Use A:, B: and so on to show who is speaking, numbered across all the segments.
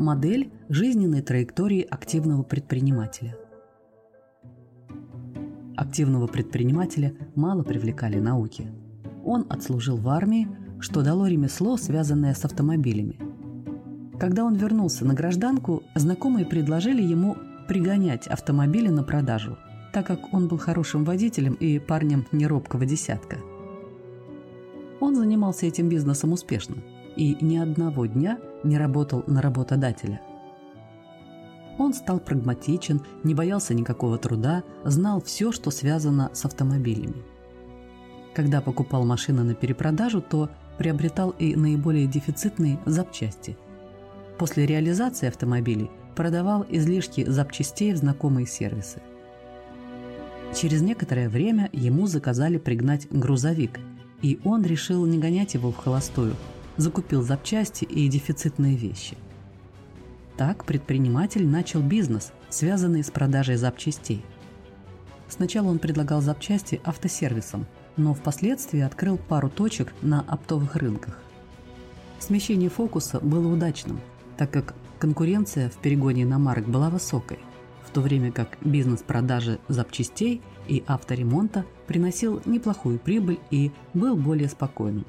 A: Модель жизненной траектории активного предпринимателя. Активного предпринимателя мало привлекали науки. Он отслужил в армии, что дало ремесло, связанное с автомобилями. Когда он вернулся на гражданку, знакомые предложили ему пригонять автомобили на продажу, так как он был хорошим водителем и парнем неробкого десятка. Он занимался этим бизнесом успешно и ни одного дня не работал на работодателя. Он стал прагматичен, не боялся никакого труда, знал все, что связано с автомобилями. Когда покупал машины на перепродажу, то приобретал и наиболее дефицитные запчасти. После реализации автомобилей продавал излишки запчастей в знакомые сервисы. Через некоторое время ему заказали пригнать грузовик, и он решил не гонять его в холостую, закупил запчасти и дефицитные вещи. Так предприниматель начал бизнес, связанный с продажей запчастей. Сначала он предлагал запчасти автосервисам, но впоследствии открыл пару точек на оптовых рынках. Смещение фокуса было удачным, так как конкуренция в перегоне иномарок была высокой, в то время как бизнес продажи запчастей и авторемонта приносил неплохую прибыль и был более спокойным.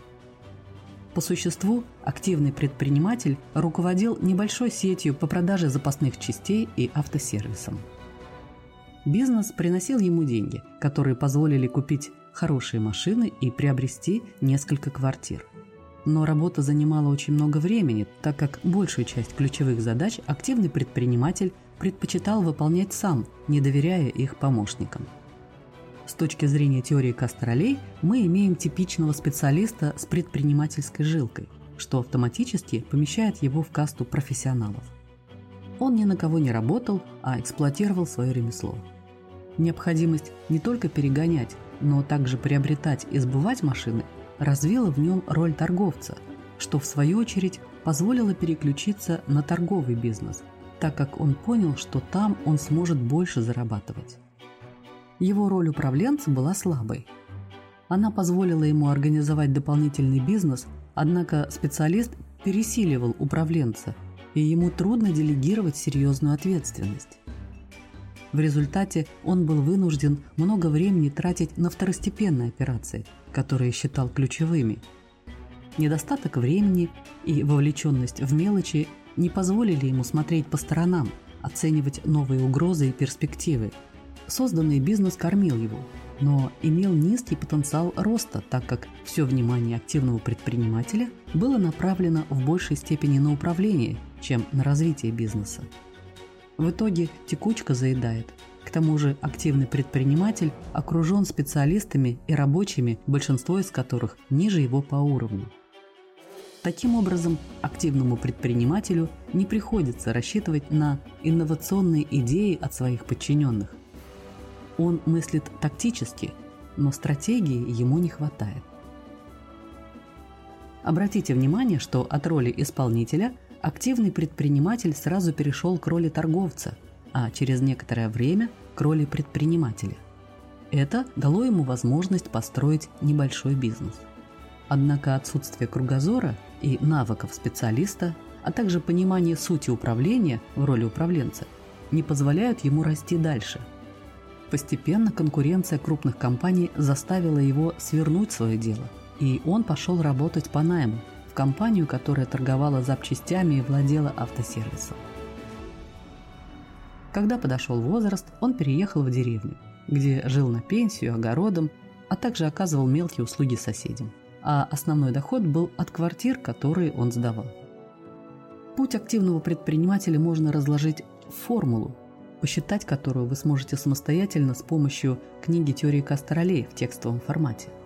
A: По существу, активный предприниматель руководил небольшой сетью по продаже запасных частей и автосервисам. Бизнес приносил ему деньги, которые позволили купить хорошие машины и приобрести несколько квартир. Но работа занимала очень много времени, так как большую часть ключевых задач активный предприниматель предпочитал выполнять сам, не доверяя их помощникам. С точки зрения теории Кастер-Ролей мы имеем типичного специалиста с предпринимательской жилкой, что автоматически помещает его в касту профессионалов. Он ни на кого не работал, а эксплуатировал свое ремесло. Необходимость не только перегонять, но также приобретать и сбывать машины развила в нем роль торговца, что в свою очередь позволило переключиться на торговый бизнес, так как он понял, что там он сможет больше зарабатывать. Его роль управленца была слабой. Она позволила ему организовать дополнительный бизнес, однако специалист пересиливал управленца, и ему трудно делегировать серьезную ответственность. В результате он был вынужден много времени тратить на второстепенные операции, которые считал ключевыми. Недостаток времени и вовлеченность в мелочи не позволили ему смотреть по сторонам, оценивать новые угрозы и перспективы. Созданный бизнес кормил его, но имел низкий потенциал роста, так как все внимание активного предпринимателя было направлено в большей степени на управление, чем на развитие бизнеса. В итоге текучка заедает. К тому же активный предприниматель окружен специалистами и рабочими, большинство из которых ниже его по уровню. Таким образом, активному предпринимателю не приходится рассчитывать на инновационные идеи от своих подчиненных. Он мыслит тактически, но стратегии ему не хватает. Обратите внимание, что от роли исполнителя активный предприниматель сразу перешел к роли торговца, а через некоторое время к роли предпринимателя. Это дало ему возможность построить небольшой бизнес. Однако отсутствие кругозора и навыков специалиста, а также понимание сути управления в роли управленца не позволяют ему расти дальше. Постепенно конкуренция крупных компаний заставила его свернуть свое дело, и он пошел работать по найму в компанию, которая торговала запчастями и владела автосервисом. Когда подошел возраст, он переехал в деревню, где жил на пенсию, огородом, а также оказывал мелкие услуги соседям, а основной доход был от квартир, которые он сдавал. Путь активного предпринимателя можно разложить в формулу, посчитать которую вы сможете самостоятельно с помощью книги «Теории Кастер-Ролей» в текстовом формате.